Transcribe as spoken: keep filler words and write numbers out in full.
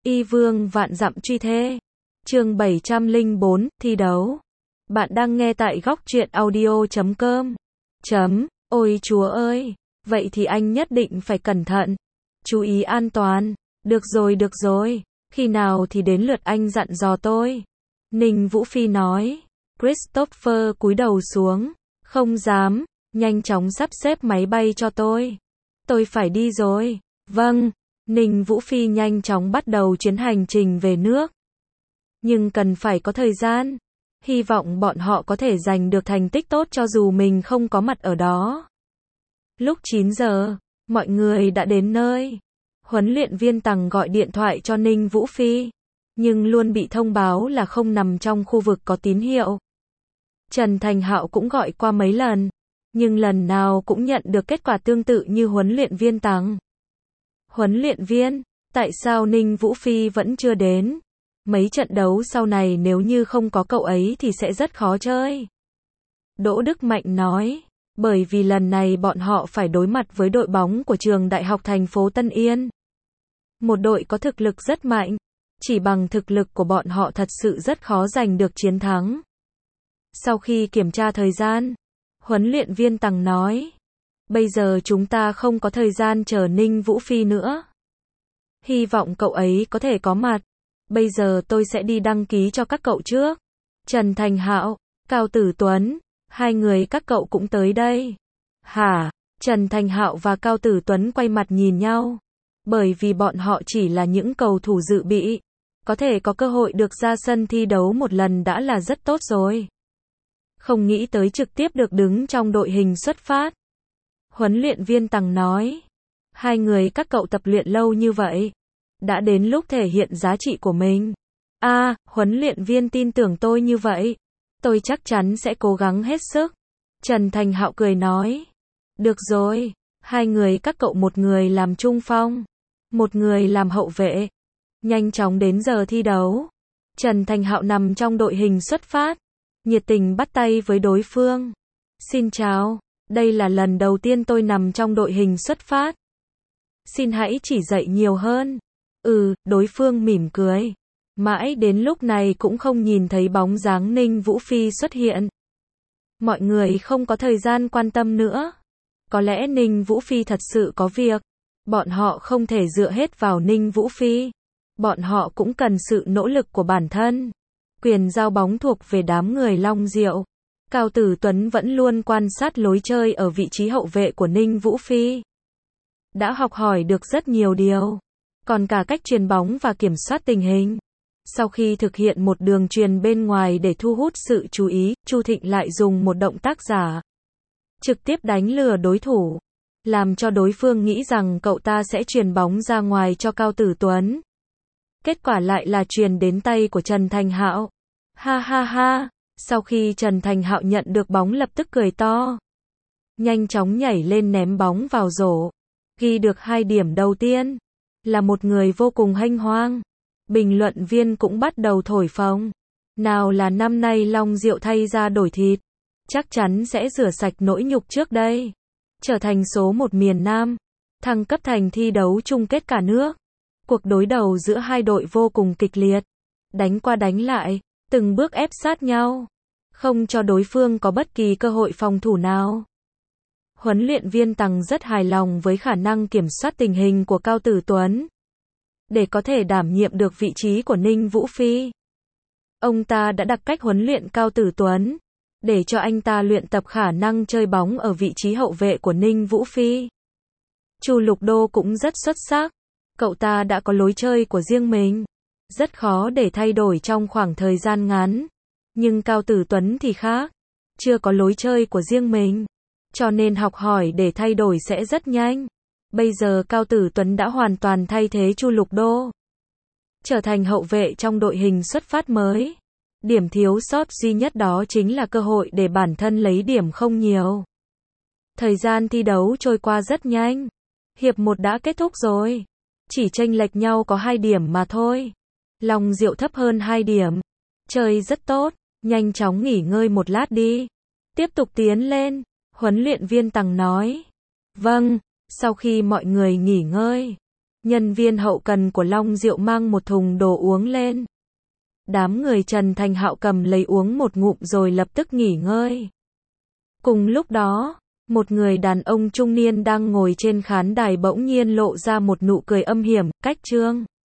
Y vương vạn dặm truy thê. Chương bảy trăm lẻ bốn, thi đấu. Bạn đang nghe tại góc truyện audio chấm com. Chấm, ôi chúa ơi, vậy thì anh nhất định phải cẩn thận. Chú ý an toàn. Được rồi được rồi, khi nào thì đến lượt anh dặn dò tôi. Ninh Vũ Phi nói. Christopher cúi đầu xuống. Không dám, nhanh chóng sắp xếp máy bay cho tôi. Tôi phải đi rồi. Vâng. Ninh Vũ Phi nhanh chóng bắt đầu chuyến hành trình về nước. Nhưng cần phải có thời gian. Hy vọng bọn họ có thể giành được thành tích tốt cho dù mình không có mặt ở đó. Lúc chín giờ, mọi người đã đến nơi. Huấn luyện viên Tằng gọi điện thoại cho Ninh Vũ Phi, nhưng luôn bị thông báo là không nằm trong khu vực có tín hiệu. Trần Thành Hạo cũng gọi qua mấy lần, nhưng lần nào cũng nhận được kết quả tương tự như huấn luyện viên Tằng. Huấn luyện viên, tại sao Ninh Vũ Phi vẫn chưa đến? Mấy trận đấu sau này nếu như không có cậu ấy thì sẽ rất khó chơi. Đỗ Đức Mạnh nói, bởi vì lần này bọn họ phải đối mặt với đội bóng của trường đại học thành phố Tân Yên. Một đội có thực lực rất mạnh, chỉ bằng thực lực của bọn họ thật sự rất khó giành được chiến thắng. Sau khi kiểm tra thời gian, huấn luyện viên Tằng nói, bây giờ chúng ta không có thời gian chờ Ninh Vũ Phi nữa. Hy vọng cậu ấy có thể có mặt. Bây giờ tôi sẽ đi đăng ký cho các cậu trước. Trần Thành Hạo, Cao Tử Tuấn, hai người các cậu cũng tới đây. Hả? Trần Thành Hạo và Cao Tử Tuấn quay mặt nhìn nhau. Bởi vì bọn họ chỉ là những cầu thủ dự bị. Có thể có cơ hội được ra sân thi đấu một lần đã là rất tốt rồi. Không nghĩ tới trực tiếp được đứng trong đội hình xuất phát. Huấn luyện viên Tằng nói. Hai người các cậu tập luyện lâu như vậy. Đã đến lúc thể hiện giá trị của mình. A, à, huấn luyện viên tin tưởng tôi như vậy. Tôi chắc chắn sẽ cố gắng hết sức. Trần Thành Hạo cười nói. Được rồi, hai người các cậu một người làm trung phong, một người làm hậu vệ. Nhanh chóng đến giờ thi đấu. Trần Thành Hạo nằm trong đội hình xuất phát, nhiệt tình bắt tay với đối phương. Xin chào, đây là lần đầu tiên tôi nằm trong đội hình xuất phát. Xin hãy chỉ dạy nhiều hơn. Ừ, đối phương mỉm cười. Mãi đến lúc này cũng không nhìn thấy bóng dáng Ninh Vũ Phi xuất hiện. Mọi người không có thời gian quan tâm nữa. Có lẽ Ninh Vũ Phi thật sự có việc. Bọn họ không thể dựa hết vào Ninh Vũ Phi. Bọn họ cũng cần sự nỗ lực của bản thân. Quyền giao bóng thuộc về đám người Long Diệu. Cao Tử Tuấn vẫn luôn quan sát lối chơi ở vị trí hậu vệ của Ninh Vũ Phi. Đã học hỏi được rất nhiều điều. Còn cả cách truyền bóng và kiểm soát tình hình. Sau khi thực hiện một đường truyền bên ngoài để thu hút sự chú ý, Chu Thịnh lại dùng một động tác giả. Trực tiếp đánh lừa đối thủ. Làm cho đối phương nghĩ rằng cậu ta sẽ truyền bóng ra ngoài cho Cao Tử Tuấn. Kết quả lại là truyền đến tay của Trần Thành Hạo. Ha ha ha, sau khi Trần Thành Hạo nhận được bóng lập tức cười to. Nhanh chóng nhảy lên ném bóng vào rổ. Ghi được hai điểm đầu tiên. Là một người vô cùng hênh hoang. Bình luận viên cũng bắt đầu thổi phồng. Nào là năm nay Long Diệu thay ra đổi thịt. Chắc chắn sẽ rửa sạch nỗi nhục trước đây. Trở thành số một miền Nam. Thăng cấp thành thi đấu chung kết cả nước. Cuộc đối đầu giữa hai đội vô cùng kịch liệt. Đánh qua đánh lại, từng bước ép sát nhau. Không cho đối phương có bất kỳ cơ hội phòng thủ nào. Huấn luyện viên Tằng rất hài lòng với khả năng kiểm soát tình hình của Cao Tử Tuấn. Để có thể đảm nhiệm được vị trí của Ninh Vũ Phi. Ông ta đã đặt cách huấn luyện Cao Tử Tuấn. Để cho anh ta luyện tập khả năng chơi bóng ở vị trí hậu vệ của Ninh Vũ Phi. Chu Lục Đô cũng rất xuất sắc. Cậu ta đã có lối chơi của riêng mình. Rất khó để thay đổi trong khoảng thời gian ngắn. Nhưng Cao Tử Tuấn thì khác. Chưa có lối chơi của riêng mình. Cho nên học hỏi để thay đổi sẽ rất nhanh. Bây giờ Cao Tử Tuấn đã hoàn toàn thay thế Chu Lục Đô. Trở thành hậu vệ trong đội hình xuất phát mới. Điểm thiếu sót duy nhất đó chính là cơ hội để bản thân lấy điểm không nhiều. Thời gian thi đấu trôi qua rất nhanh. Hiệp một đã kết thúc rồi. Chỉ chênh lệch nhau có hai điểm mà thôi. Long Diệu thấp hơn hai điểm. Chơi rất tốt. Nhanh chóng nghỉ ngơi một lát đi. Tiếp tục tiến lên. Huấn luyện viên Tằng nói. Vâng. Sau khi mọi người nghỉ ngơi, nhân viên hậu cần của Long Diệu mang một thùng đồ uống lên. Đám người Trần Thành Hạo cầm lấy uống một ngụm rồi lập tức nghỉ ngơi. Cùng lúc đó, một người đàn ông trung niên đang ngồi trên khán đài bỗng nhiên lộ ra một nụ cười âm hiểm, cách Trương